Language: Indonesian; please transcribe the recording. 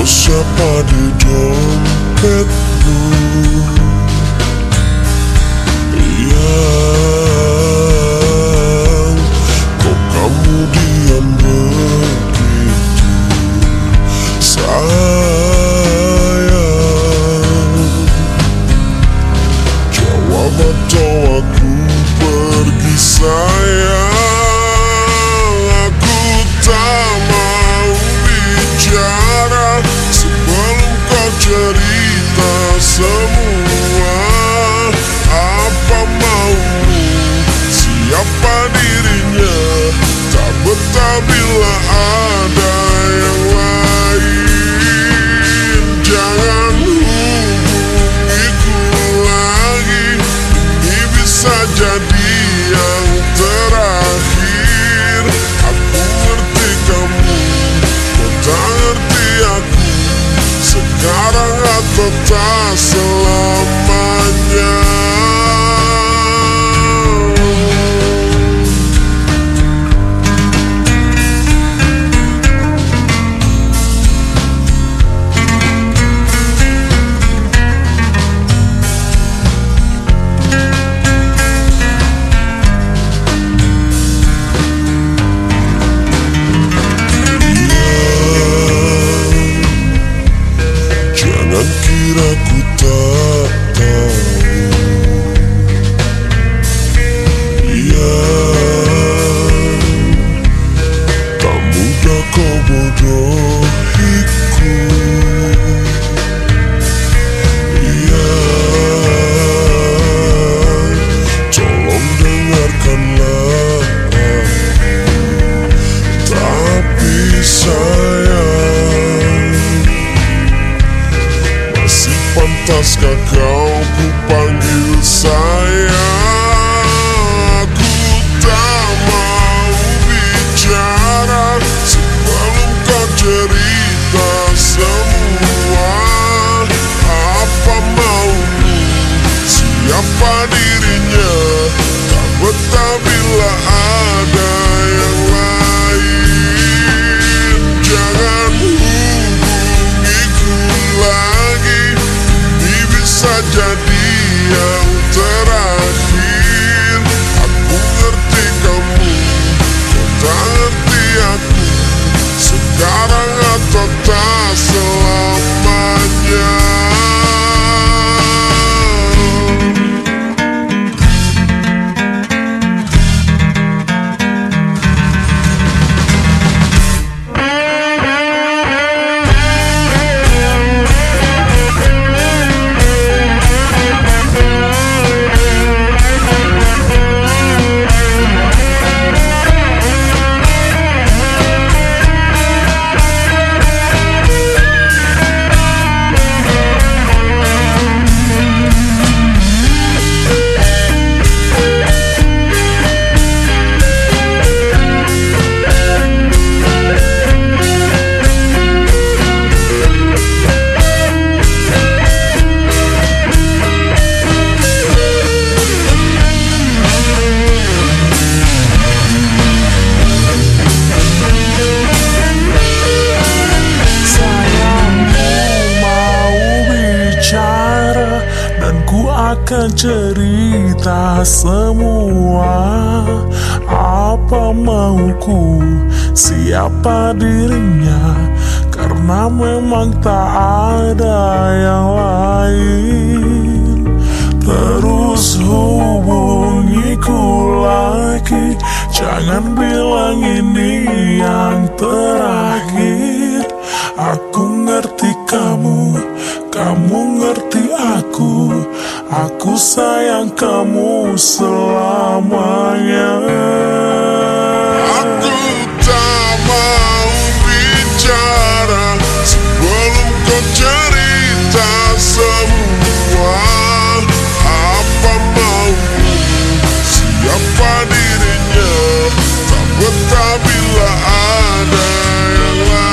Kau siapa di dompetmu? Yang kok kamu diam begitu sayang? Jawab atau aku pergi sayang. Aku tak mau bicara sebelum kau cerita semua. Apa maumu, siapa dirinya, tak betah bila ada yang lain. Jangan hubungiku lagi, ini bisa jadi yang terakhir. Aku ngerti kamu, kau tak ngerti aku, sekarang atau tak selamanya. Jangan kira ku tak tahu, ya, tak mudah kau bodohiku, ya. Tolong dengarkanlah aku, tapi sayang, pantaskah kau ku panggil sayang? Aku tak mau bicara sebelum kau cerita semua. Apa maumu, siapa dirinya, tak betah bila ada yang lain. Jangan hubungiku lagi, bisa jadi yang terakhir. Aku ngerti kamu, kau tak ngerti aku, sekarang atau tak selamanya. Akan cerita semua. Apa mauku, siapa dirinya, karena memang tak ada yang lain. Terus hubungiku lagi, jangan bilang ini yang terakhir. Aku ngerti kamu, kamu ngerti aku sayang kamu selamanya.